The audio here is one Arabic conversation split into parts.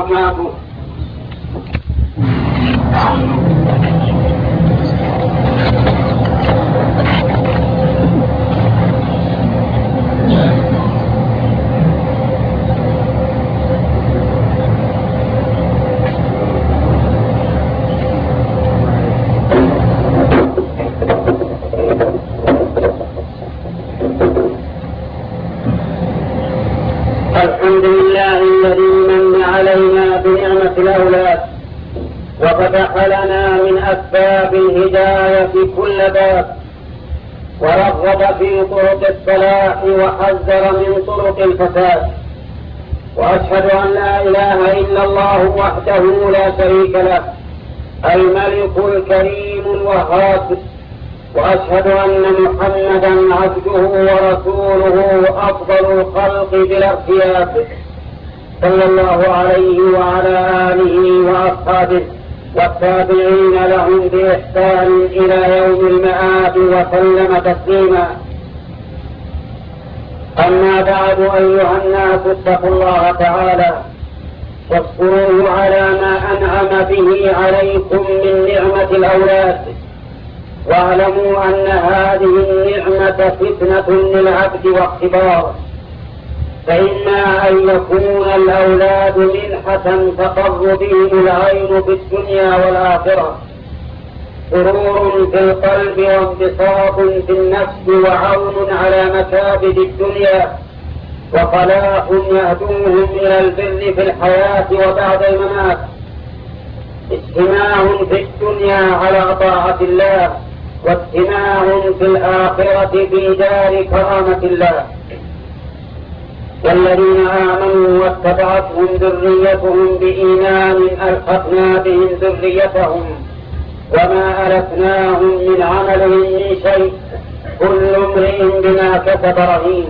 وبركاته. الحمد لله الذي من علينا بنعمة الأولاد وفتح لنا من أسباب الهداية كل باب، ورغب في طرق الصلاح وحذر من طرق الفساد. وأشهد أن لا إله إلا الله وحده لا شريك له الملك الكريم الوهاب، وأشهد أن محمدا عبده ورسوله أفضل الخلق بلا ارتياب، صلى الله عليه وعلى آله وأصحابه والتابعين لهم بإحسان إلى يوم المآب وسلم تسليما. أما بعد، أيها الناس اتقوا الله تعالى واشكروه على ما أنعم به عليكم من نعمة الأولاد، واعلموا أن هذه النعمة فتنة للعبد واختبار، فإما أن يكون الأولاد منحة تقر بهم العين في الدنيا والآخرة، سرور في القلب وانبساط في النفس وعون على مكابد الدنيا، وصلاح يهدوهم إلى البر في الحياة وبعد الممات، اجتماع في الدنيا على طاعة الله، واجتماع في الآخرة في دار كرامة الله. والذين آمنوا واتبعتهم ذريتهم بإيمان ألحقنا بهم ذريتهم وما ألتناهم من عملهم من شيء، كل امرئ بما كسب رهين.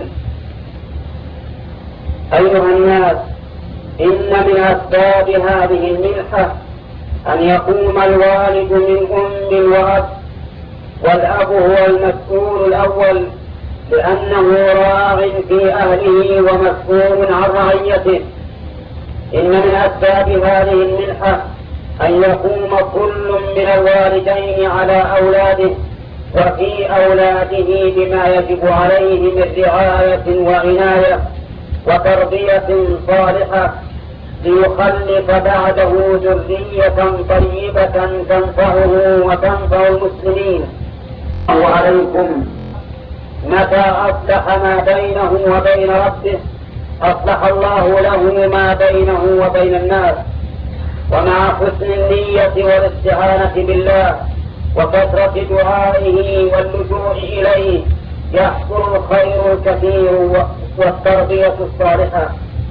أيها الناس، إن من أسباب هذه المنحة أن يقوم الوالد من أم وأب، والأب هو المسؤول الأول لأنه راع في أهله ومسؤول عن رعيته. إن من أسباب هذه المنحة أن يقوم كل من الوالدين على أولاده وفي أولاده بما يجب عليه من رعاية وعناية وتربية صالحة، ليخلف بعده ذرية طيبة تنفعه وتنفع المسلمين. وعليكم متى أصلح ما بينه وبين ربه أصلح الله له ما بينه وبين الناس. ومع حسن النية والاستعانة بالله وكثرة دعائه واللجوء إليه يحصل الخير الكثير والتربية الصالحة.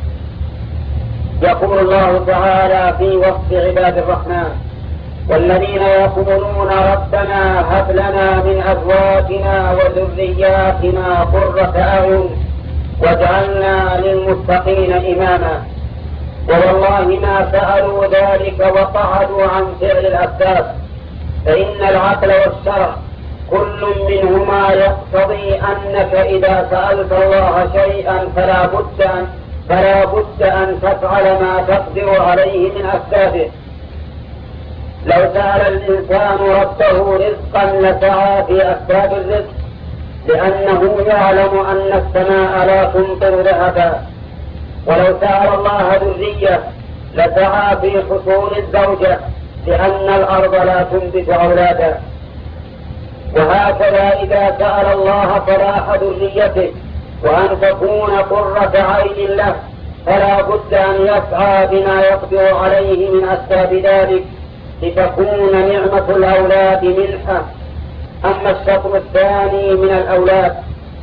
يقول الله تعالى في وصف عباد الرحمن: والذين يقولون ربنا هب لنا من أزواجنا وذرياتنا قرة أعين واجعلنا للمتقين إماما. ووالله ما سألوا ذلك وقعدوا عن فعل الأسباب، فإن العقل والشرع كل منهما يقتضي أنك إذا سألت الله شيئا فلا بد أن تفعل ما تقدر عليه من أسبابه. لو سأل الإنسان ربه رزقا لسعى في أسباب الرزق، لأنه يعلم أن السماء لا تمطر ذهبا. ولو سأل الله ذرية لسعى في حصول الزوجة، لأن الأرض لا تنبت أولادا. وهكذا إذا سأل الله صلاح ذريته وأن تكون قرة عين له، فلا بد أن يسعى بما يقدر عليه من أسباب ذلك، لتكون نعمة الأولاد منحة. أما الشطر الثاني من الأولاد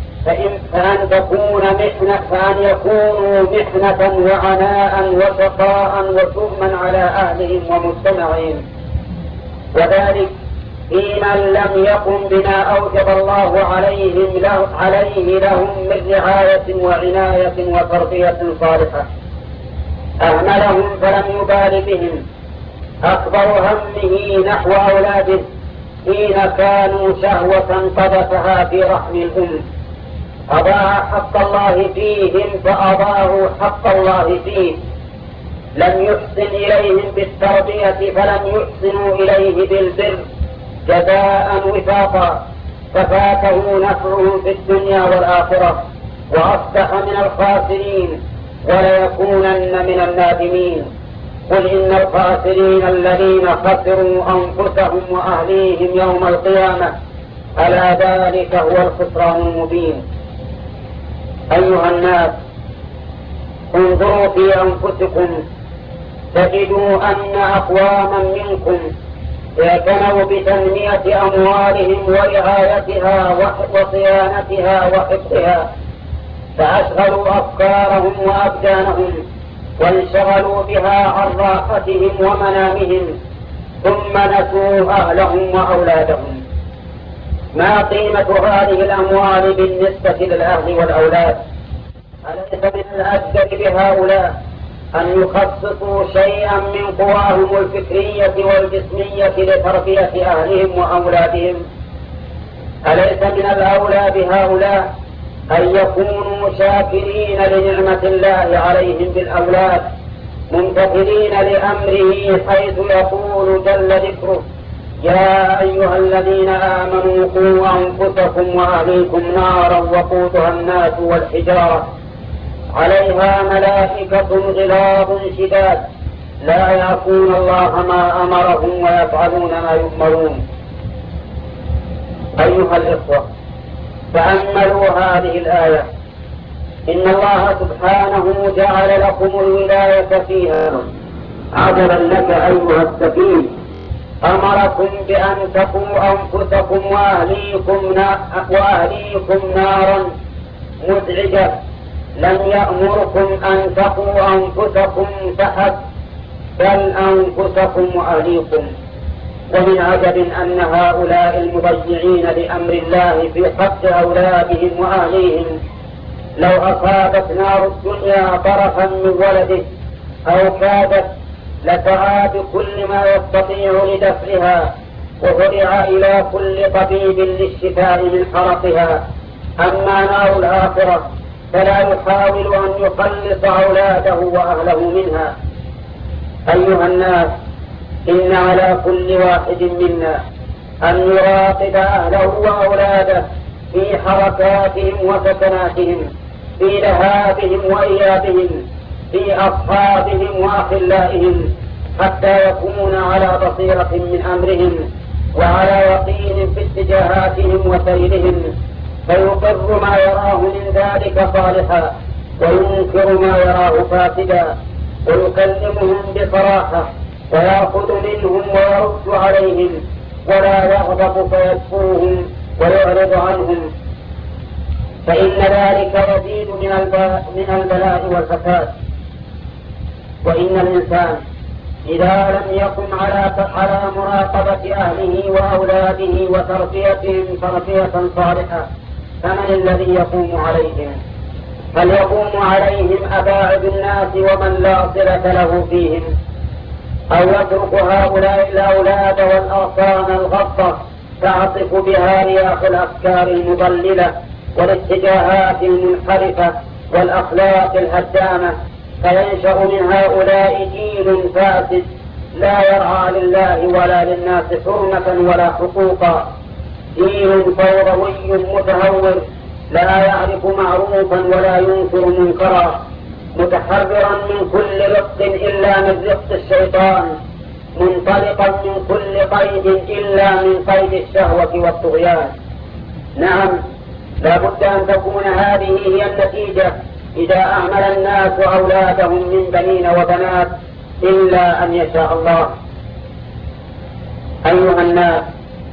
فأن يكونوا محنة وعناء وشقاء وسهما على أهلهم ومجتمعهم، وذلك في من لم يقم بما أوجب الله عليه لهم من رعاية وعناية وتربية صالحة. أهملهم فلم يبال بهم، أكبر همه نحو أولاده حين كانوا شهوة قذفها في رحم الأم، أضاع حق الله فيهم فأضاعوا حق الله فيه. لم يحسن إليهم بالتربية فلم يحسنوا إليه بالبر جزاء وفاقا، ففاته نفعه في الدنيا والآخرة، وأصبح من الخاسرين وليكونن من النادمين. قل إن الخاسرين الذين خسروا أنفسهم وأهليهم يوم القيامة، ألا ذلك هو الخسران المبين. أيها الناس، انظروا في أنفسكم تجدوا أن أقواما منكم اعتنوا بتنمية أموالهم ورعايتها وصيانتها وحفظها، فأشغلوا أفكارهم وأبدانهم وانشغلوا بها عن راحتهم ومنامهم، ثم نسوا أهلهم وأولادهم. ما قيمة هذه الأموال بالنسبة للأهل والأولاد؟ أليس من الأجدر بهؤلاء أن يخصصوا شيئا من قواهم الفكرية والجسمية لتربية أهلهم وأولادهم؟ أليس من الأولى بهؤلاء أن يكونوا شاكرين لنعمة الله عليهم بالأولاد، ممتثلين لأمره، حيث يقول جل ذكره: يا أيها الذين آمنوا قوا أنفسكم وأهليكم نارا وقودها الناس والحجارة عليها ملائكة غلاظ شداد لا يعصون الله ما أمرهم ويفعلون ما يؤمرون. أيها الإخوة، تأملوا هذه الآية. إن الله سبحانه جعل لكم الولاية فيها. عجبا لك أيها السفيه، أمركم بأن تقوا أنفسكم وأهليكم نارا مزعجة، لم يأمركم أن تقوا أنفسكم فحسب، بل أنفسكم وأهليكم. ومن عجب أن هؤلاء المضيعين لأمر الله في قتل أولادهم وأهليهم لو أصابت نار الدنيا طرفا من ولده أو كادت لسعى بكل ما يستطيع لدفعها، وهرع إلى كل طبيب للشفاء من حرقها. أما نار الآخرة فلا يحاول أن يخلص أولاده وأهله منها. أيها الناس، إن على كل واحد منا أن يراقب أهله وأولاده في حركاتهم وسكناتهم، في ذهابهم وإيابهم، في أصحابهم وأخلائهم، حتى يكون على بصيرة من أمرهم وعلى يقين في اتجاهاتهم وسيرهم، فيقر ما يراه من ذلك صالحا وينكر ما يراه فاسدا، ويكلمهم بصراحة ويأخذ منهم ويرد عليهم، ولا يغضب فيكفوهم ويعرض عنهم، فإن ذلك يزيد من البلاء والفساد. وإن الإنسان إذا لم يقم على مراقبة أهله وأولاده وتربيتهم تربية صالحة، فمن الذي يقوم عليهم؟ هل يقوم عليهم أباعد الناس ومن لا صلة له فيهم؟ أو يترك هؤلاء الأولاد والأغصان الغضة تعصف بها رياح الأفكار المضللة والاتجاهات المنحرفة والأخلاق الهدامة، فينشأ من هؤلاء جيل فاسد لا يرعى لله ولا للناس حرمة ولا حقوقا، جيل فوضوي متهور لا يعرف معروفا ولا ينكر منكرا، متحررا من كل رق إلا من رق الشيطان، منطلقا من كل قيد إلا من قيد الشهوة والطغيان. نعم، لا بد أن تكون هذه هي النتيجة إذا أهمل الناس أولادهم من بنين وبنات، إلا أن يشاء الله. أيها الناس،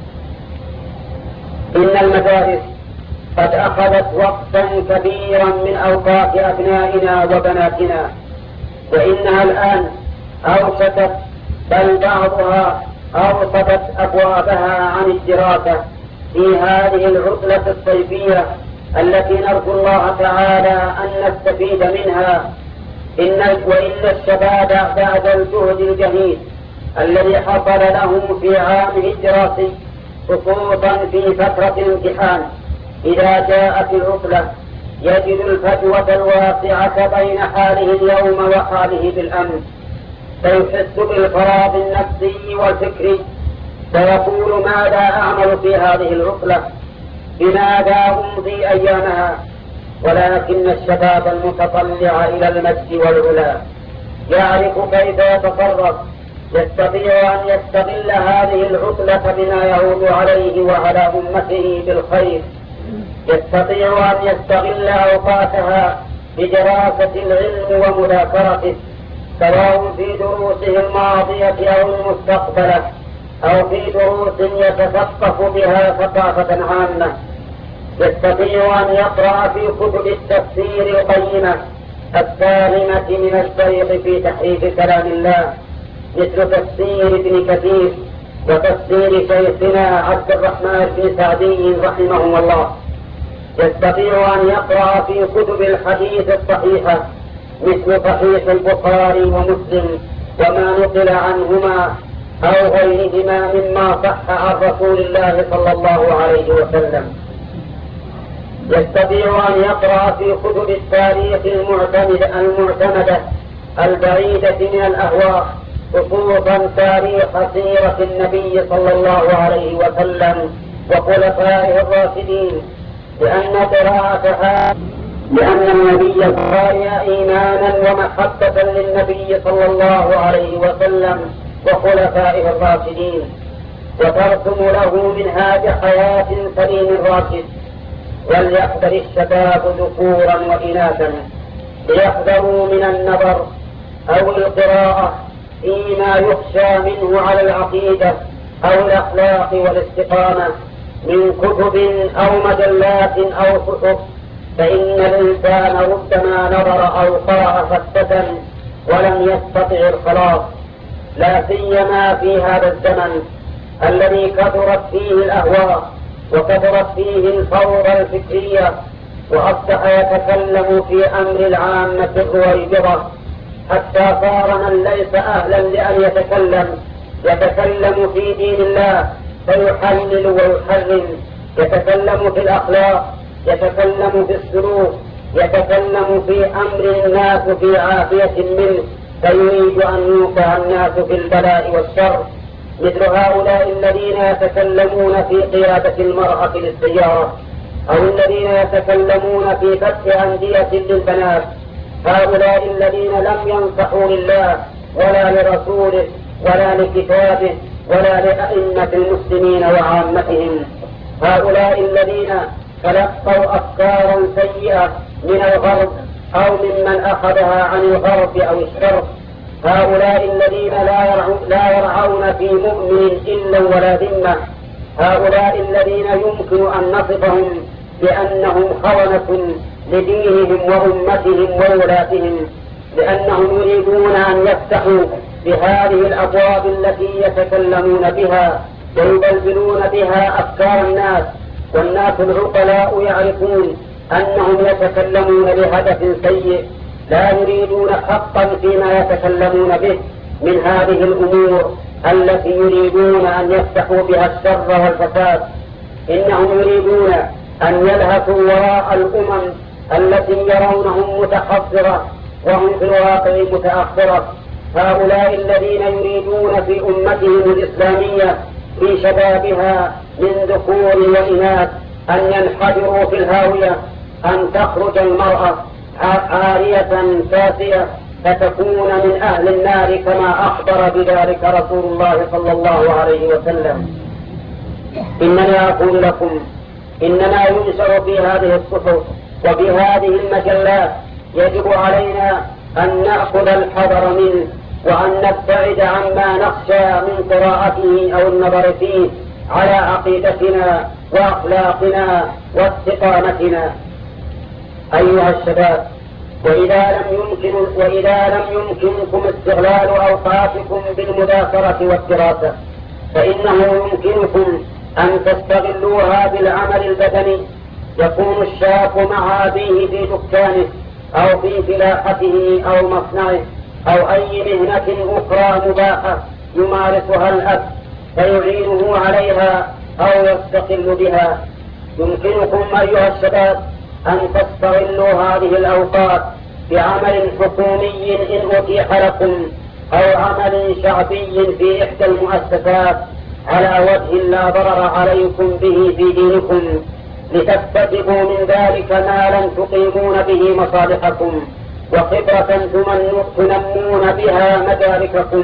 إن المدارس قد أخذت وقتا كبيرا من أوقات أبنائنا وبناتنا، وإنها الآن أوشكت، بل بعضها أوصفت أبوابها عن الدراسة في هذه العطلة الصيفية التي نرجو الله تعالى أن نستفيد منها. وإن الشباب بعد الجهد الجهيد الذي حصل لهم في عامه الدراسي، خصوصا في فترة الامتحان، إذا جاءت العطلة يجد الفجوة الواسعة بين حاله اليوم وحاله بالأمس، فيحس بالفراغ النفسي والفكري، فيقول ماذا أعمل في هذه العطلة، بماذا أمضي أيامها. ولكن الشباب المتطلع إلى المجد والعلا يعرف كيف يتصرف، يستطيع أن يستغل هذه العطلة بما يعود عليه وعلى أمته بالخير، يستطيع أن يستغل أوقاتها بدراسة العلم ومذاكرته، سواء في دروسه الماضية أو المستقبلة، أو في دروس يتثقف بها ثقافة عامة. يستطيع أن يقرأ في كتب التفسير القيمة السالمة من الزيغ في تحريف كلام الله، مثل تفسير ابن كثير وتفسير شيخنا عبد الرحمن بن سعدي رحمهم الله. يستطيع أن يقرأ في كتب الحديث الصحيحة مثل صحيح البخاري ومسلم وما نقل عنهما أو غيرهما مما صح عن رسول الله صلى الله عليه وسلم. يستطيع أن يقرأ في كتب التاريخ المعتمدة البعيدة من الأهواء، خصوصا تاريخ سيرة النبي صلى الله عليه وسلم وخلفائه الراشدين، لأن النبي قال إيمانا ومحبة للنبي صلى الله عليه وسلم وخلفائه الراشدين، وترسم له منهاج حياة سليم راشد. وليحذر الشباب ذكورا وإناثا ليحذروا من النظر أو القراءة فيما يخشى منه على العقيدة أو الأخلاق والاستقامة من كتب أو مجلات أو كتب، فإن الإنسان ربما نظر أو قرأ فتة ولم يستطع الخلاص، لا سيما في هذا الزمن الذي كثرت فيه الأهواء وكثرت فيه الفوضى الفكرية، وأصبح يتكلم في أمر العامة الرويبضة، حتى صار من ليس أهلا لأن يتكلم في دين الله فيحلل ويحرم، يتكلم في الأخلاق، يتكلم في السلوك، يتكلم في أمر الناس في عافية منه، فيريد أن يوقع الناس في البلاء والشر، مثل هؤلاء الذين يتكلمون في قيادة المرأة للسيارة، أو الذين يتكلمون في فتح أندية للبنات، هؤلاء الذين لم ينصحوا لله ولا لرسوله ولا لكتابه ولا لأئمة المسلمين وعامتهم، هؤلاء الذين تلقوا أفكارا سيئة من الغرب أو ممن أخذها عن الغرب أو الشرق، هؤلاء الذين لا يرعون في مؤمن إلا ولا ذمة، هؤلاء الذين يمكن أن نصفهم بأنهم خونة لدينهم وأمتهم وولاتهم، لأنهم يريدون أن يفتحوا بهذه الأبواب التي يتكلمون بها ويبلبلون بها أفكار الناس، والناس العقلاء يعرفون أنهم يتكلمون لهدف سيء، لا يريدون حقا فيما يتكلمون به من هذه الأمور التي يريدون أن يفتحوا بها الشر والفساد. إنهم يريدون أن يلهثوا وراء الأمم التي يرونهم متحضرة وهم في الواقع متأخرة، هؤلاء الذين يريدون في أمتهم الإسلامية في شبابها من ذكور وإناث أن ينحدروا في الهاوية، أن تخرج المرأة عارية ساسية فتكون من أهل النار كما أخبر بذلك رسول الله صلى الله عليه وسلم. إنني أقول لكم إنما ينشر في هذه الصحف وبهذه المجلات يجب علينا أن نأخذ الحذر منه وأن نبتعد عما نخشى من قراءته أو النظر فيه على عقيدتنا وأخلاقنا واستقامتنا. أيها الشباب، وإذا لم يمكنكم استغلال أوقاتكم بالمذاكرة والدراسة، فإنه يمكنكم أن تستغلوها بالعمل البدني. يكون الشاب مع أبيه في دكانه أو في فلاحته أو مصنعه أو أي مهنة أخرى مباحة يمارسها الأب فيعينه عليها أو يستقل بها. يمكنكم أيها الشباب أن تستغلوا هذه الأوقات بعمل حكومي إن أتيح لكم، أو عمل شعبي في إحدى المؤسسات على وجه لا ضرر عليكم به في دينكم، لتكتسبوا من ذلك مالا تقيمون به مصالحكم وخبرة تنمون بها مدارككم.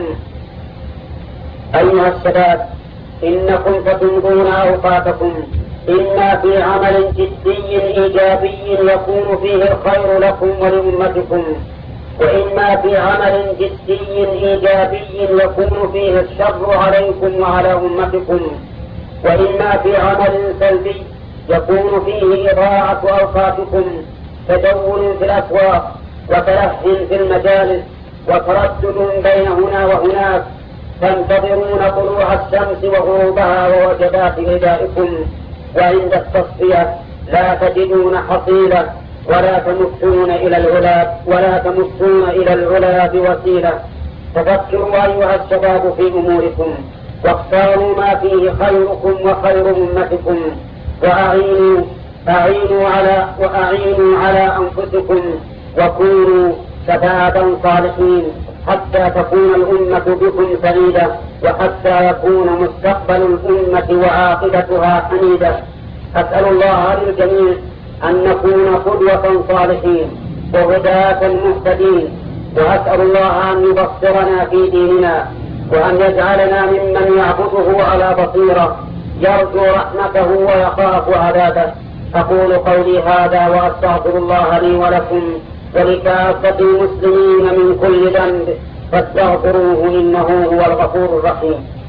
أيها الشباب، إنكم ستمضون أوقاتكم إما في عمل جدي إيجابي يكون فيه الخير لكم ولأمتكم، وإما في عمل جدي إيجابي يكون فيه الشر عليكم وعلى أمتكم، وإما في عمل سلبي يكون فيه إضاعة أوقاتكم، تجول في الأسواق وتلهي في المجالس وتردد بين هنا وهناك، تنتظرون طلوع الشمس وغروبها ووجبات غذائكم، وعند التصفية لا تجدون حصيلة ولا تمسون إلى العلا بوسيلة. تفكروا أيها الشباب في أموركم، واختاروا ما فيه خيركم وخير أمتكم، وأعينوا على أنفسكم، وكونوا شبابا صالحين حتى تكون الأمة بكم سعيدة، وحتى يكون مستقبل الأمة وعاقبتها حميدة. أسأل الله للجميع أن نكون قدوة صالحين وهداة مهتدين، وأسأل الله أن يبصرنا في ديننا، وأن يجعلنا ممن يعبده على بصيرة يرجو رحمته ويخاف عذابه. أقول قولي هذا وأستغفر الله لي ولكم ولكافة المسلمين من كل ذنب، فاستغفروه إنه هو الغفور الرحيم.